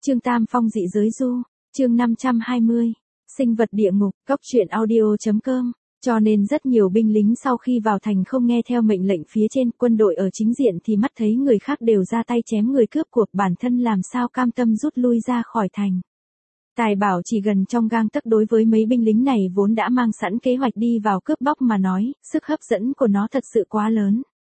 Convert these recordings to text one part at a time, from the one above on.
Chương Tam Phong dị giới du, chương 520, sinh vật địa ngục, cóc truyện audio.com. Cho nên rất nhiều binh lính sau khi vào thành không nghe theo mệnh lệnh phía trên, quân đội ở chính diện thì mắt thấy người khác đều ra tay chém người cướp cuộc, bản thân làm sao cam tâm rút lui ra khỏi thành. Tài Bảo chỉ gần trong gang tấc, đối với mấy binh lính này vốn đã mang sẵn kế hoạch đi vào cướp bóc mà nói, sức hấp dẫn của nó thật sự quá lớn.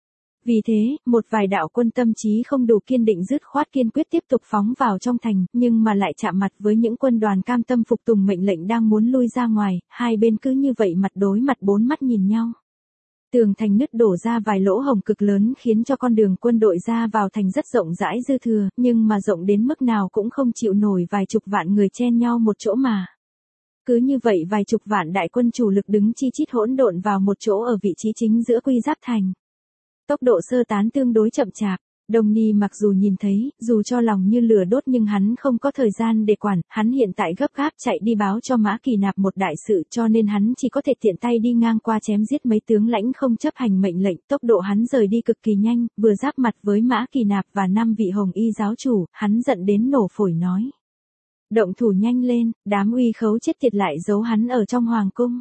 Vì thế, một vài đạo quân tâm trí không đủ kiên định dứt khoát kiên quyết tiếp tục phóng vào trong thành, nhưng mà lại chạm mặt với những quân đoàn cam tâm phục tùng mệnh lệnh đang muốn lui ra ngoài, hai bên cứ như vậy mặt đối mặt bốn mắt nhìn nhau. Tường thành nứt đổ ra vài lỗ hổng cực lớn khiến cho con đường quân đội ra vào thành rất rộng rãi dư thừa, nhưng mà rộng đến mức nào cũng không chịu nổi vài chục vạn người chen nhau một chỗ mà. Cứ như vậy vài chục vạn đại quân chủ lực đứng chi chít hỗn độn vào một chỗ ở vị trí chính giữa quy giáp thành. Tốc độ sơ tán tương đối chậm chạp, Đông Ni mặc dù nhìn thấy, dù cho lòng như lửa đốt nhưng hắn không có thời gian để quản, hắn hiện tại gấp gáp chạy đi báo cho Mã Kỳ Nạp một đại sự, cho nên hắn chỉ có thể tiện tay đi ngang qua chém giết mấy tướng lãnh không chấp hành mệnh lệnh. Tốc độ hắn rời đi cực kỳ nhanh, vừa giáp mặt với Mã Kỳ Nạp và 5 vị Hồng Y giáo chủ, hắn giận đến nổ phổi nói: động thủ nhanh lên, đám uy khấu chết tiệt lại giấu hắn ở trong hoàng cung.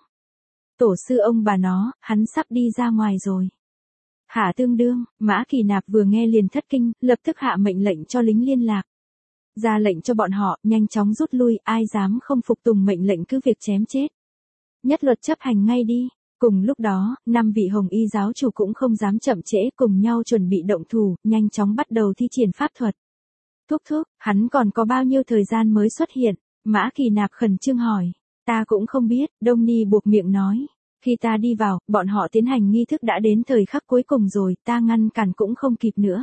Tổ sư ông bà nó, hắn sắp đi ra ngoài rồi. Hạ tương đương, Mã Kỳ Nạp vừa nghe liền thất kinh, lập tức hạ mệnh lệnh cho lính liên lạc. Ra lệnh cho bọn họ, nhanh chóng rút lui, ai dám không phục tùng mệnh lệnh cứ việc chém chết. Nhất luật chấp hành ngay đi. Cùng lúc đó, 5 vị Hồng Y giáo chủ cũng không dám chậm trễ, cùng nhau chuẩn bị động thủ, nhanh chóng bắt đầu thi triển pháp thuật. Thúc thúc, hắn còn có bao nhiêu thời gian mới xuất hiện? Mã Kỳ Nạp khẩn trương hỏi. Ta cũng không biết, Đông Ni buộc miệng nói. Khi ta đi vào, bọn họ tiến hành nghi thức đã đến thời khắc cuối cùng rồi, ta ngăn cản cũng không kịp nữa.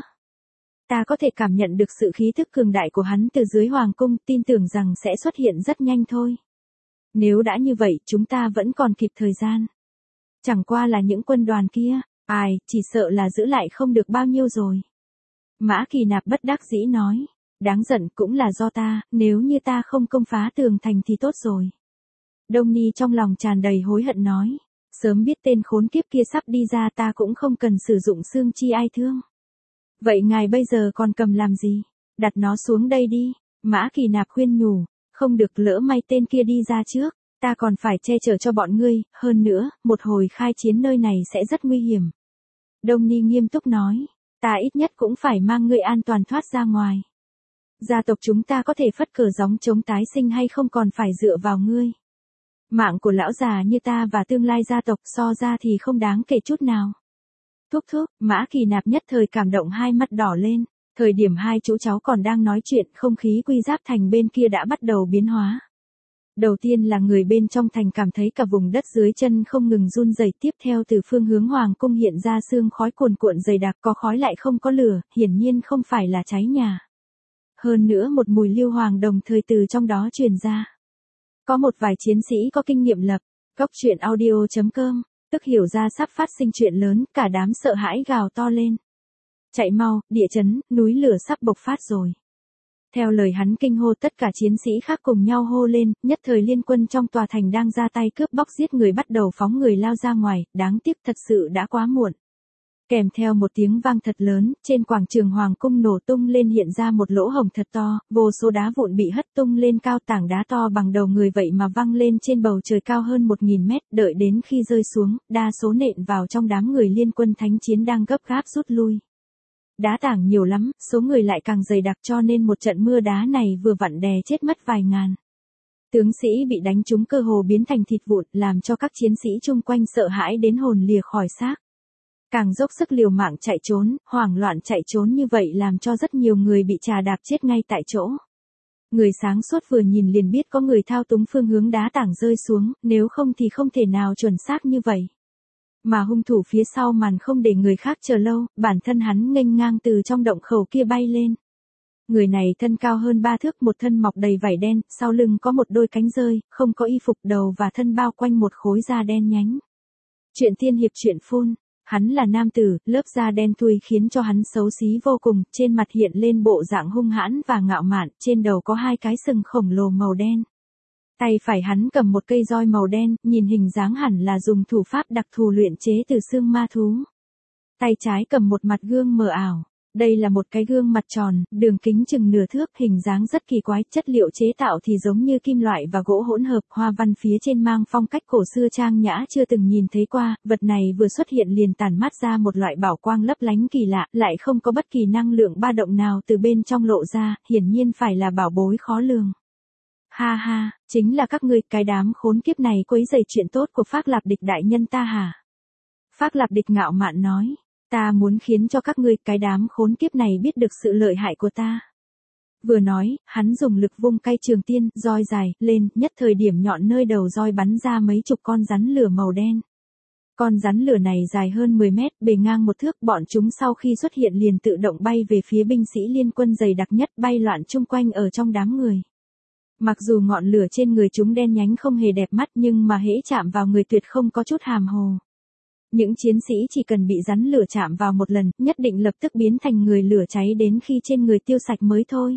Ta có thể cảm nhận được sự khí thức cường đại của hắn từ dưới hoàng cung, tin tưởng rằng sẽ xuất hiện rất nhanh thôi. Nếu đã như vậy, chúng ta vẫn còn kịp thời gian. Chẳng qua là những quân đoàn kia, chỉ sợ là giữ lại không được bao nhiêu rồi. Mã Kỳ Nạp bất đắc dĩ nói, đáng giận cũng là do ta, nếu như ta không công phá tường thành thì tốt rồi. Đông Ni trong lòng tràn đầy hối hận nói, sớm biết tên khốn kiếp kia sắp đi ra ta cũng không cần sử dụng xương chi ai thương. Vậy ngài bây giờ còn cầm làm gì? Đặt nó xuống đây đi. Mã Kỳ Nạp khuyên nhủ, không được lỡ may tên kia đi ra trước, ta còn phải che chở cho bọn ngươi, hơn nữa, một hồi khai chiến nơi này sẽ rất nguy hiểm. Đông Ni nghiêm túc nói, ta ít nhất cũng phải mang ngươi an toàn thoát ra ngoài. Gia tộc chúng ta có thể phất cờ gióng chống tái sinh hay không còn phải dựa vào ngươi. Mạng của lão già như ta và tương lai gia tộc so ra thì không đáng kể chút nào. Thúc thúc, Mã Kỳ Nạp nhất thời cảm động hai mắt đỏ lên. Thời điểm hai chú cháu còn đang nói chuyện, không khí quy giáp thành bên kia đã bắt đầu biến hóa. Đầu tiên là người bên trong thành cảm thấy cả vùng đất dưới chân không ngừng run rẩy, tiếp theo từ phương hướng hoàng cung hiện ra sương khói cuồn cuộn dày đặc, có khói lại không có lửa, hiển nhiên không phải là cháy nhà. Hơn nữa một mùi lưu hoàng đồng thời từ trong đó truyền ra. Có một vài chiến sĩ có kinh nghiệm lập, cóc truyện audio.com, tức hiểu ra sắp phát sinh chuyện lớn, cả đám sợ hãi gào to lên. Chạy mau, địa chấn, núi lửa sắp bộc phát rồi. Theo lời hắn kinh hô, tất cả chiến sĩ khác cùng nhau hô lên, nhất thời liên quân trong tòa thành đang ra tay cướp bóc giết người bắt đầu phóng người lao ra ngoài, đáng tiếc thật sự đã quá muộn. Kèm theo một tiếng vang thật lớn, trên quảng trường hoàng cung nổ tung lên hiện ra một lỗ hổng thật to, vô số đá vụn bị hất tung lên cao, tảng đá to bằng đầu người vậy mà văng lên trên bầu trời cao hơn 1000 mét, đợi đến khi rơi xuống, đa số nện vào trong đám người liên quân thánh chiến đang gấp gáp rút lui. Đá tảng nhiều lắm, số người lại càng dày đặc cho nên một trận mưa đá này vừa vặn đè chết mất vài ngàn. Tướng sĩ bị đánh trúng cơ hồ biến thành thịt vụn, làm cho các chiến sĩ chung quanh sợ hãi đến hồn lìa khỏi xác. Càng dốc sức liều mạng chạy trốn, hoảng loạn chạy trốn như vậy làm cho rất nhiều người bị trà đạp chết ngay tại chỗ. Người sáng suốt vừa nhìn liền biết có người thao túng phương hướng đá tảng rơi xuống, nếu không thì không thể nào chuẩn xác như vậy. Mà hung thủ phía sau màn không để người khác chờ lâu, bản thân hắn nghênh ngang từ trong động khẩu kia bay lên. Người này thân cao hơn 3 thước, một thân mọc đầy vảy đen, sau lưng có một đôi cánh rơi, không có y phục, đầu và thân bao quanh một khối da đen nhánh. Chuyện tiên hiệp truyện phun. Hắn là nam tử, lớp da đen thui khiến cho hắn xấu xí vô cùng, trên mặt hiện lên bộ dạng hung hãn và ngạo mạn, trên đầu có 2 cái sừng khổng lồ màu đen. Tay phải hắn cầm một cây roi màu đen, nhìn hình dáng hẳn là dùng thủ pháp đặc thù luyện chế từ xương ma thú. Tay trái cầm một mặt gương mờ ảo. Đây là một cái gương mặt tròn, đường kính chừng nửa thước, hình dáng rất kỳ quái, chất liệu chế tạo thì giống như kim loại và gỗ hỗn hợp, hoa văn phía trên mang phong cách cổ xưa trang nhã chưa từng nhìn thấy qua, vật này vừa xuất hiện liền tản mát ra một loại bảo quang lấp lánh kỳ lạ, lại không có bất kỳ năng lượng ba động nào từ bên trong lộ ra, hiển nhiên phải là bảo bối khó lường. Ha ha, chính là các ngươi, cái đám khốn kiếp này quấy rầy chuyện tốt của Phác Lạp Địch đại nhân ta hả? Phác Lạp Địch ngạo mạn nói. Ta muốn khiến cho các ngươi, cái đám khốn kiếp này biết được sự lợi hại của ta. Vừa nói, hắn dùng lực vung cây trường tiên, roi dài, lên, nhất thời điểm nhọn nơi đầu roi bắn ra mấy chục con rắn lửa màu đen. Con rắn lửa này dài hơn 10 mét, bề ngang 1 thước, bọn chúng sau khi xuất hiện liền tự động bay về phía binh sĩ liên quân dày đặc nhất, bay loạn chung quanh ở trong đám người. Mặc dù ngọn lửa trên người chúng đen nhánh không hề đẹp mắt nhưng mà hễ chạm vào người tuyệt không có chút hàm hồ. Những chiến sĩ chỉ cần bị rắn lửa chạm vào một lần, nhất định lập tức biến thành người lửa cháy đến khi trên người tiêu sạch mới thôi.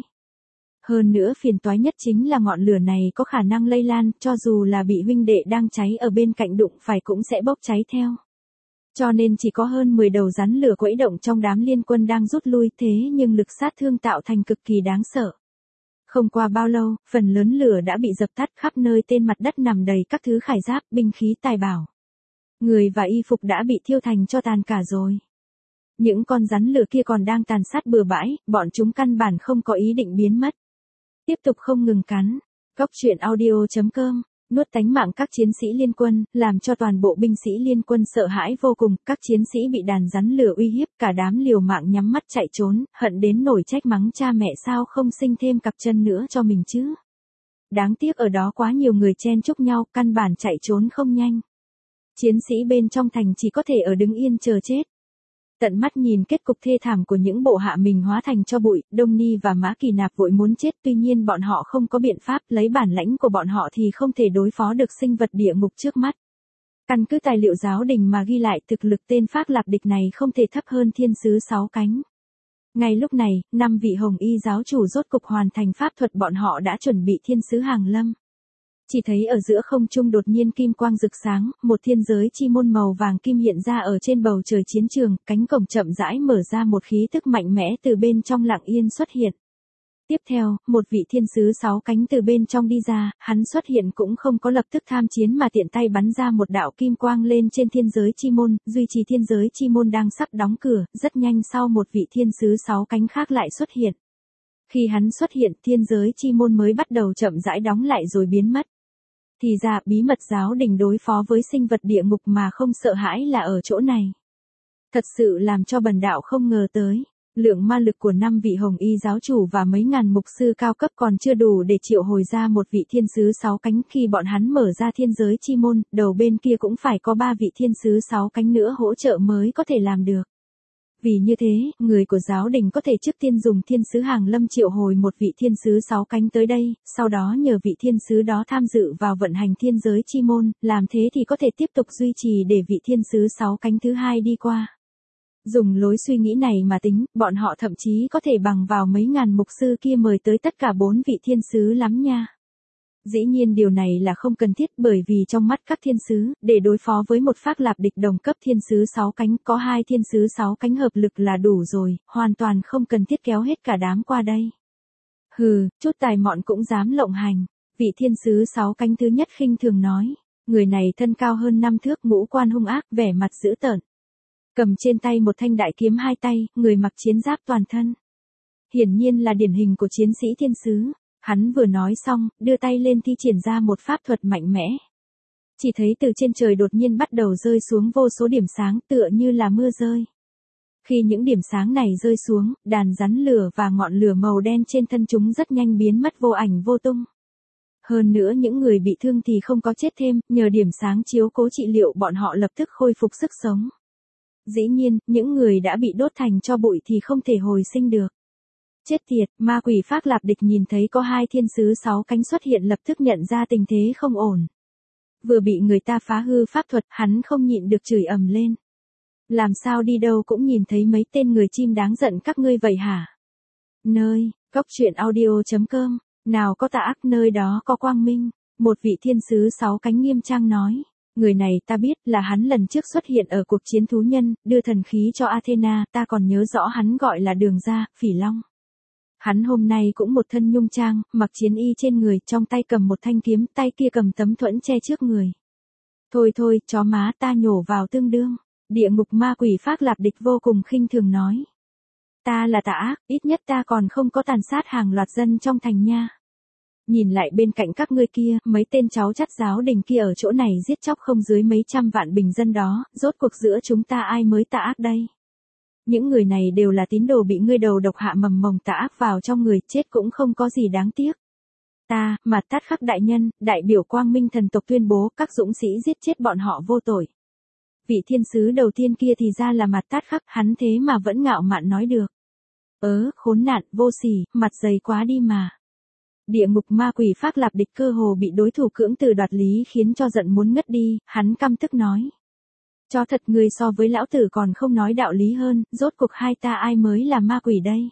Hơn nữa phiền toái nhất chính là ngọn lửa này có khả năng lây lan, cho dù là bị huynh đệ đang cháy ở bên cạnh đụng phải cũng sẽ bốc cháy theo. Cho nên chỉ có hơn 10 đầu rắn lửa quẫy động trong đám liên quân đang rút lui, thế nhưng lực sát thương tạo thành cực kỳ đáng sợ. Không qua bao lâu, phần lớn lửa đã bị dập tắt, khắp nơi trên mặt đất nằm đầy các thứ khải giáp, binh khí tài bảo. Người và y phục đã bị thiêu thành cho tàn cả rồi. Những con rắn lửa kia còn đang tàn sát bừa bãi, bọn chúng căn bản không có ý định biến mất. Tiếp tục không ngừng cắn. Góc truyện audio.com, nuốt tánh mạng các chiến sĩ liên quân, làm cho toàn bộ binh sĩ liên quân sợ hãi vô cùng, các chiến sĩ bị đàn rắn lửa uy hiếp, cả đám liều mạng nhắm mắt chạy trốn, hận đến nổi trách mắng cha mẹ sao không sinh thêm cặp chân nữa cho mình chứ. Đáng tiếc ở đó quá nhiều người chen chúc nhau, căn bản chạy trốn không nhanh. Chiến sĩ bên trong thành chỉ có thể ở đứng yên chờ chết. Tận mắt nhìn kết cục thê thảm của những bộ hạ mình hóa thành tro bụi, Đông Ni và Mã Kỳ Nạp vội muốn chết, tuy nhiên bọn họ không có biện pháp, lấy bản lãnh của bọn họ thì không thể đối phó được sinh vật địa ngục trước mắt. Căn cứ tài liệu giáo đình mà ghi lại, thực lực tên Phác Lạp Địch này không thể thấp hơn thiên sứ 6 cánh. Ngay lúc này, 5 vị hồng y giáo chủ rốt cục hoàn thành pháp thuật, bọn họ đã chuẩn bị thiên sứ hàng lâm. Chỉ thấy ở giữa không trung đột nhiên kim quang rực sáng, một thiên giới chi môn màu vàng kim hiện ra ở trên bầu trời chiến trường, cánh cổng chậm rãi mở ra, một khí tức mạnh mẽ từ bên trong lặng yên xuất hiện. Tiếp theo, một vị thiên sứ 6 cánh từ bên trong đi ra, hắn xuất hiện cũng không có lập tức tham chiến mà tiện tay bắn ra một đạo kim quang lên trên thiên giới chi môn, duy trì thiên giới chi môn đang sắp đóng cửa, rất nhanh sau một vị thiên sứ 6 cánh khác lại xuất hiện. Khi hắn xuất hiện, thiên giới chi môn mới bắt đầu chậm rãi đóng lại rồi biến mất. Thì ra, bí mật giáo đình đối phó với sinh vật địa ngục mà không sợ hãi là ở chỗ này. Thật sự làm cho bần đạo không ngờ tới. Lượng ma lực của 5 vị hồng y giáo chủ và mấy ngàn mục sư cao cấp còn chưa đủ để triệu hồi ra một vị thiên sứ 6 cánh. Khi bọn hắn mở ra thiên giới chi môn, đầu bên kia cũng phải có 3 vị thiên sứ 6 cánh nữa hỗ trợ mới có thể làm được. Vì như thế, người của giáo đình có thể trước tiên dùng thiên sứ hàng lâm triệu hồi một vị thiên sứ 6 cánh tới đây, sau đó nhờ vị thiên sứ đó tham dự vào vận hành thiên giới chi môn, làm thế thì có thể tiếp tục duy trì để vị thiên sứ 6 cánh thứ hai đi qua. Dùng lối suy nghĩ này mà tính, bọn họ thậm chí có thể bằng vào mấy ngàn mục sư kia mời tới tất cả 4 vị thiên sứ lắm nha. Dĩ nhiên điều này là không cần thiết, bởi vì trong mắt các thiên sứ, để đối phó với một Phác Lạp Địch đồng cấp thiên sứ 6 cánh, có 2 thiên sứ 6 cánh hợp lực là đủ rồi, hoàn toàn không cần thiết kéo hết cả đám qua đây. Hừ, chút tài mọn cũng dám lộng hành. Vị thiên sứ 6 cánh thứ nhất khinh thường nói. Người này thân cao hơn 5 thước, ngũ quan hung ác, vẻ mặt dữ tợn. Cầm trên tay một thanh đại kiếm 2 tay, người mặc chiến giáp toàn thân. Hiển nhiên là điển hình của chiến sĩ thiên sứ. Hắn vừa nói xong, đưa tay lên thi triển ra một pháp thuật mạnh mẽ. Chỉ thấy từ trên trời đột nhiên bắt đầu rơi xuống vô số điểm sáng, tựa như là mưa rơi. Khi những điểm sáng này rơi xuống, đàn rắn lửa và ngọn lửa màu đen trên thân chúng rất nhanh biến mất vô ảnh vô tung. Hơn nữa những người bị thương thì không có chết thêm, nhờ điểm sáng chiếu cố trị liệu bọn họ lập tức khôi phục sức sống. Dĩ nhiên, những người đã bị đốt thành tro bụi thì không thể hồi sinh được. Chết tiệt, ma quỷ Phác Lạp Địch nhìn thấy có 2 thiên sứ 6 cánh xuất hiện lập tức nhận ra tình thế không ổn. Vừa bị người ta phá hư pháp thuật, hắn không nhịn được chửi ầm lên. Làm sao đi đâu cũng nhìn thấy mấy tên người chim đáng giận các ngươi vậy hả? Nơi, góc truyện audio.com, nào có tà ác nơi đó có quang minh, một vị thiên sứ 6 cánh nghiêm trang nói. Người này ta biết là hắn lần trước xuất hiện ở cuộc chiến thú nhân, đưa thần khí cho Athena, ta còn nhớ rõ hắn gọi là Đường Gia, Phỉ Long. Hắn hôm nay cũng một thân nhung trang, mặc chiến y trên người, trong tay cầm một thanh kiếm, tay kia cầm tấm thuẫn che trước người. Thôi thôi, chó má, ta nhổ vào tương đương. Địa ngục ma quỷ Phác Lạp Địch vô cùng khinh thường nói. Ta là tà ác, ít nhất ta còn không có tàn sát hàng loạt dân trong thành nha. Nhìn lại bên cạnh các ngươi kia, mấy tên cháu chắt giáo đình kia ở chỗ này giết chóc không dưới mấy trăm vạn bình dân đó, rốt cuộc giữa chúng ta ai mới tà ác đây? Những người này đều là tín đồ bị ngươi đầu độc hạ mầm mồng tà ác vào trong người, chết cũng không có gì đáng tiếc. Ta, Mạt Tát Khắc đại nhân, đại biểu Quang Minh thần tộc tuyên bố các dũng sĩ giết chết bọn họ vô tội. Vị thiên sứ đầu tiên kia thì ra là Mạt Tát Khắc, hắn thế mà vẫn ngạo mạn nói được. Khốn nạn, vô sỉ, mặt dày quá đi mà. Địa ngục ma quỷ Phác Lạp Địch cơ hồ bị đối thủ cưỡng từ đoạt lý khiến cho giận muốn ngất đi, hắn căm tức nói. Cho thật ngươi so với lão tử còn không nói đạo lý hơn, rốt cuộc hai ta ai mới là ma quỷ đây?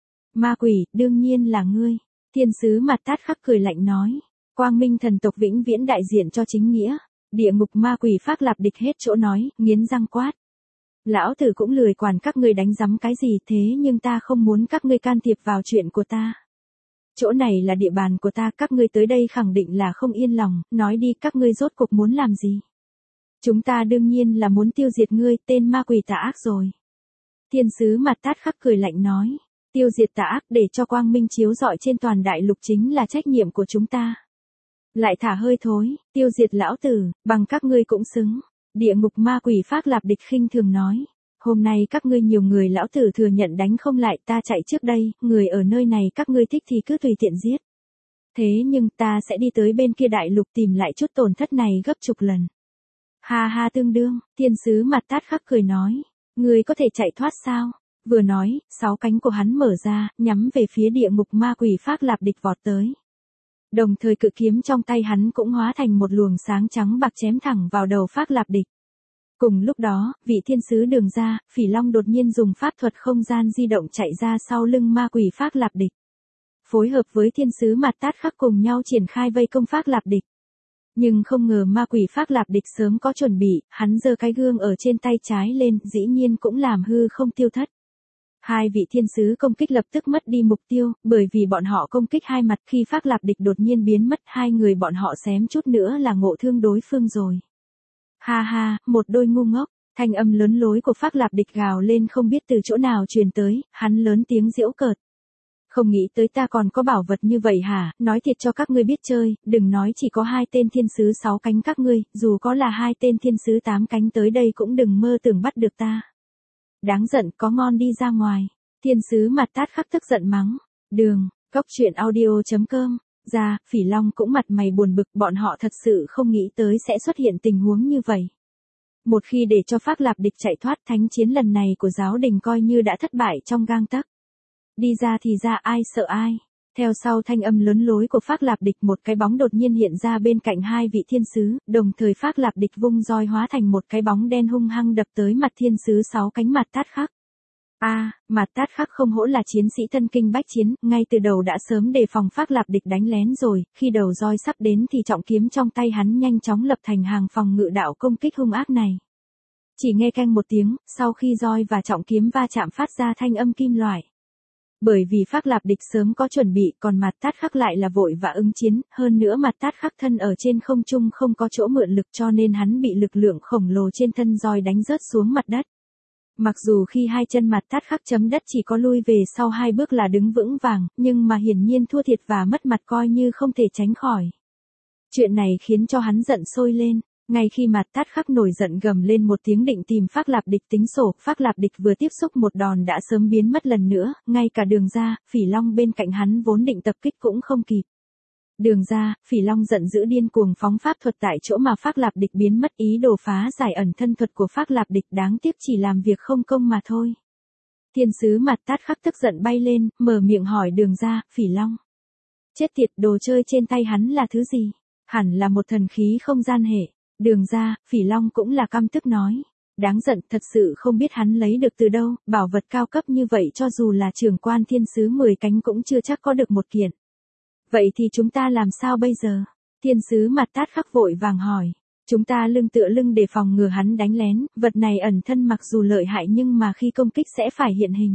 Ma quỷ, đương nhiên là ngươi. Thiên sứ Mạt Tát Khắc cười lạnh nói. Quang Minh thần tộc vĩnh viễn đại diện cho chính nghĩa. Địa ngục ma quỷ Phác Lạp Địch hết chỗ nói, nghiến răng quát. Lão tử cũng lười quản các ngươi đánh giấm cái gì thế, nhưng ta không muốn các ngươi can thiệp vào chuyện của ta. Chỗ này là địa bàn của ta, các ngươi tới đây khẳng định là không yên lòng, nói đi các ngươi rốt cuộc muốn làm gì? Chúng ta đương nhiên là muốn tiêu diệt ngươi, tên ma quỷ tà ác rồi. Thiên sứ Mạt Tát Khắc cười lạnh nói, tiêu diệt tà ác để cho quang minh chiếu rọi trên toàn đại lục chính là trách nhiệm của chúng ta. Lại thả hơi thối, tiêu diệt lão tử, bằng các ngươi cũng xứng. Địa ngục ma quỷ Phác Lạp Địch khinh thường nói. Hôm nay các ngươi nhiều người lão tử thừa nhận đánh không lại, ta chạy trước đây, người ở nơi này các ngươi thích thì cứ tùy tiện giết. Thế nhưng ta sẽ đi tới bên kia đại lục tìm lại chút tổn thất này gấp chục lần. Ha ha tương đương, thiên sứ Mạt Tát Khắc cười nói. Ngươi có thể chạy thoát sao? Vừa nói, 6 cánh của hắn mở ra, nhắm về phía địa ngục ma quỷ Phác Lạp Địch vọt tới. Đồng thời cự kiếm trong tay hắn cũng hóa thành một luồng sáng trắng bạc chém thẳng vào đầu Phác Lạp Địch. Cùng lúc đó, vị thiên sứ Đường Gia, Phỉ Long đột nhiên dùng pháp thuật không gian di động chạy ra sau lưng ma quỷ Phác Lạp Địch. Phối hợp với thiên sứ Mạt Tát Khắc cùng nhau triển khai vây công Phác Lạp Địch. Nhưng không ngờ ma quỷ Phác Lạp Địch sớm có chuẩn bị, hắn giơ cái gương ở trên tay trái lên, dĩ nhiên cũng làm hư không tiêu thất. Hai vị thiên sứ công kích lập tức mất đi mục tiêu, bởi vì bọn họ công kích hai mặt, khi Phác Lạp Địch đột nhiên biến mất, hai người bọn họ xém chút nữa là ngộ thương đối phương rồi. Ha ha, một đôi ngu ngốc, thanh âm lớn lối của Phác Lạp Địch gào lên không biết từ chỗ nào truyền tới, hắn lớn tiếng giễu cợt. Không nghĩ tới ta còn có bảo vật như vậy hả, nói thiệt cho các ngươi biết chơi, đừng nói chỉ có 2 tên thiên sứ 6 cánh các ngươi, dù có là 2 tên thiên sứ 8 cánh tới đây cũng đừng mơ tưởng bắt được ta. Đáng giận, có ngon đi ra ngoài. Thiên sứ Mạt Tát Khắc tức giận mắng. Đường, cốc truyện audio.com. Ra, Phỉ Long cũng mặt mày buồn bực, bọn họ thật sự không nghĩ tới sẽ xuất hiện tình huống như vậy. Một khi để cho Phác Lạp Địch chạy thoát, thánh chiến lần này của giáo đình coi như đã thất bại trong gang tấc. Đi ra thì ra, ai sợ ai. Theo sau thanh âm lớn lối của Phác Lạp Địch, một cái bóng đột nhiên hiện ra bên cạnh hai vị thiên sứ, đồng thời Phác Lạp Địch vung roi hóa thành một cái bóng đen hung hăng đập tới mặt thiên sứ 6 cánh Mạt Tát Khắc. Mạt Tát Khắc không hổ là chiến sĩ thân kinh bách chiến, ngay từ đầu đã sớm đề phòng Phác Lạp Địch đánh lén rồi, khi đầu roi sắp đến thì trọng kiếm trong tay hắn nhanh chóng lập thành hàng phòng ngự đạo công kích hung ác này. Chỉ nghe canh một tiếng, sau khi roi và trọng kiếm va chạm phát ra thanh âm kim loại. Bởi vì Phác Lạp Địch sớm có chuẩn bị, còn Mạt Tát Khắc lại là vội và ứng chiến, hơn nữa Mạt Tát Khắc thân ở trên không trung không có chỗ mượn lực cho nên hắn bị lực lượng khổng lồ trên thân roi đánh rớt xuống mặt đất. Mặc dù khi hai chân Mạt Tát Khắc chấm đất chỉ có lui về sau 2 bước là đứng vững vàng, nhưng mà hiển nhiên thua thiệt và mất mặt coi như không thể tránh khỏi. Chuyện này khiến cho hắn giận sôi lên. Ngay khi Mạt Tát Khắc nổi giận gầm lên một tiếng định tìm Phác Lạp Địch tính sổ, Phác Lạp Địch vừa tiếp xúc một đòn đã sớm biến mất lần nữa, ngay cả Đường Gia, Phỉ Long bên cạnh hắn vốn định tập kích cũng không kịp. Đường Gia, Phỉ Long giận dữ điên cuồng phóng pháp thuật tại chỗ mà Phác Lạp Địch biến mất, ý đồ phá giải ẩn thân thuật của Phác Lạp Địch, đáng tiếc chỉ làm việc không công mà thôi. Thiên sứ Mạt Tát Khắc tức giận bay lên, mở miệng hỏi Đường Gia, Phỉ Long. Chết tiệt, đồ chơi trên tay hắn là thứ gì? Hẳn là một thần khí không gian hệ. Đường Gia, Phỉ Long cũng là căm tức nói. Đáng giận, thật sự không biết hắn lấy được từ đâu, bảo vật cao cấp như vậy cho dù là trưởng quan thiên sứ 10 cánh cũng chưa chắc có được một kiện. Vậy thì chúng ta làm sao bây giờ? Thiên sứ Mạt Tát Khắc vội vàng hỏi. Chúng ta lưng tựa lưng để phòng ngừa hắn đánh lén, vật này ẩn thân mặc dù lợi hại nhưng mà khi công kích sẽ phải hiện hình.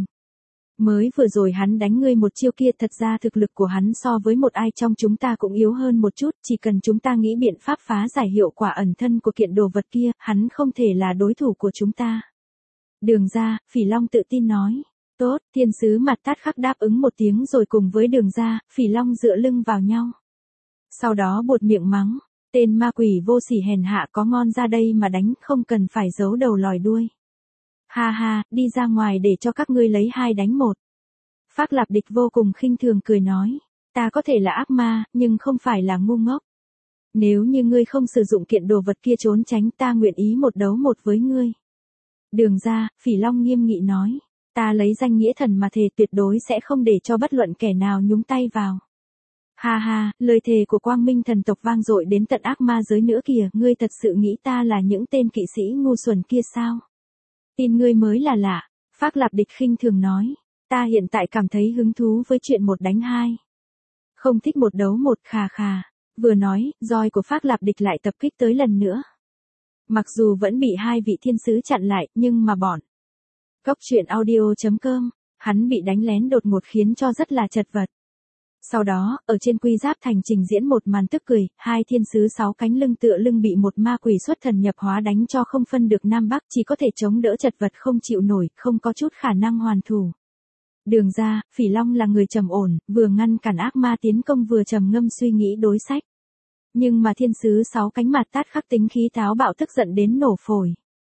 Mới vừa rồi hắn đánh ngươi một chiêu kia, thật ra thực lực của hắn so với một ai trong chúng ta cũng yếu hơn một chút, chỉ cần chúng ta nghĩ biện pháp phá giải hiệu quả ẩn thân của kiện đồ vật kia, hắn không thể là đối thủ của chúng ta. Đường ra, Phỉ Long tự tin nói. Tốt, thiên sứ mặt Tát Khắc đáp ứng một tiếng rồi cùng với Đường ra, Phỉ Long dựa lưng vào nhau. Sau đó buột miệng mắng, tên ma quỷ vô sỉ hèn hạ, có ngon ra đây mà đánh, không cần phải giấu đầu lòi đuôi. Ha ha, đi ra ngoài để cho các ngươi lấy 2 đánh 1. Phác Lạp Địch vô cùng khinh thường cười nói, ta có thể là ác ma, nhưng không phải là ngu ngốc. Nếu như ngươi không sử dụng kiện đồ vật kia trốn tránh, ta nguyện ý 1 đấu 1 với ngươi. Đường ra, Phỉ Long nghiêm nghị nói, ta lấy danh nghĩa thần mà thề tuyệt đối sẽ không để cho bất luận kẻ nào nhúng tay vào. Ha ha, lời thề của Quang Minh thần tộc vang dội đến tận ác ma giới nữa kìa, ngươi thật sự nghĩ ta là những tên kỵ sĩ ngu xuẩn kia sao? Tin ngươi mới là lạ, Phác Lạp Địch khinh thường nói, ta hiện tại cảm thấy hứng thú với chuyện 1 đánh 2. Không thích 1 đấu 1, khà khà. Vừa nói, roi của Phác Lạp Địch lại tập kích tới lần nữa. Mặc dù vẫn bị 2 vị thiên sứ chặn lại, nhưng mà bọn Cóc truyện audio.com, hắn bị đánh lén đột ngột khiến cho rất là chật vật. Sau đó, ở trên Quy Giáp Thành trình diễn một màn tức cười, 2 thiên sứ 6 cánh lưng tựa lưng bị một ma quỷ xuất thần nhập hóa đánh cho không phân được Nam Bắc, chỉ có thể chống đỡ chật vật không chịu nổi, không có chút khả năng hoàn thủ. Đường ra, Phỉ Long là người trầm ổn, vừa ngăn cản ác ma tiến công vừa trầm ngâm suy nghĩ đối sách. Nhưng mà thiên sứ 6 cánh mặt Tát Khắc tính khí táo bạo tức giận đến nổ phổi.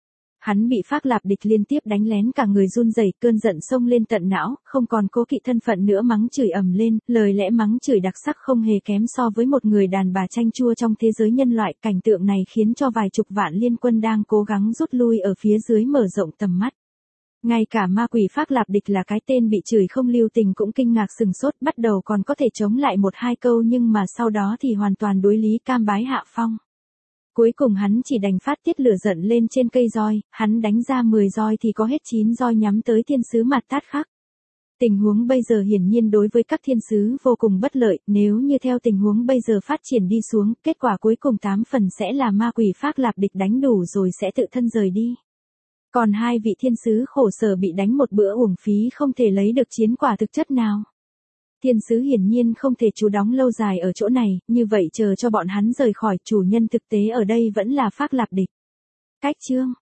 Hắn bị Phác Lạp Địch liên tiếp đánh lén cả người run rẩy, cơn giận xông lên tận não, không còn cố kỵ thân phận nữa, mắng chửi ầm lên, lời lẽ mắng chửi đặc sắc không hề kém so với một người đàn bà chanh chua trong thế giới nhân loại. Cảnh tượng này khiến cho vài chục vạn liên quân đang cố gắng rút lui ở phía dưới mở rộng tầm mắt. Ngay cả ma quỷ Phác Lạp Địch là cái tên bị chửi không lưu tình cũng kinh ngạc sừng sốt, bắt đầu còn có thể chống lại 1-2 câu nhưng mà sau đó thì hoàn toàn đối lý cam bái hạ phong. Cuối cùng hắn chỉ đành phát tiết lửa giận lên trên cây roi, hắn đánh ra 10 roi thì có hết 9 roi nhắm tới thiên sứ mặt Tát Khắc. Tình huống bây giờ hiển nhiên đối với các thiên sứ vô cùng bất lợi, nếu như theo tình huống bây giờ phát triển đi xuống, kết quả cuối cùng 8 phần sẽ là ma quỷ Phác Lạp Địch đánh đủ rồi sẽ tự thân rời đi. Còn 2 vị thiên sứ khổ sở bị đánh một bữa uổng phí không thể lấy được chiến quả thực chất nào. Thiên sứ hiển nhiên không thể trú đóng lâu dài ở chỗ này, như vậy chờ cho bọn hắn rời khỏi, chủ nhân thực tế ở đây vẫn là Phác Lạp Địch. Cách chương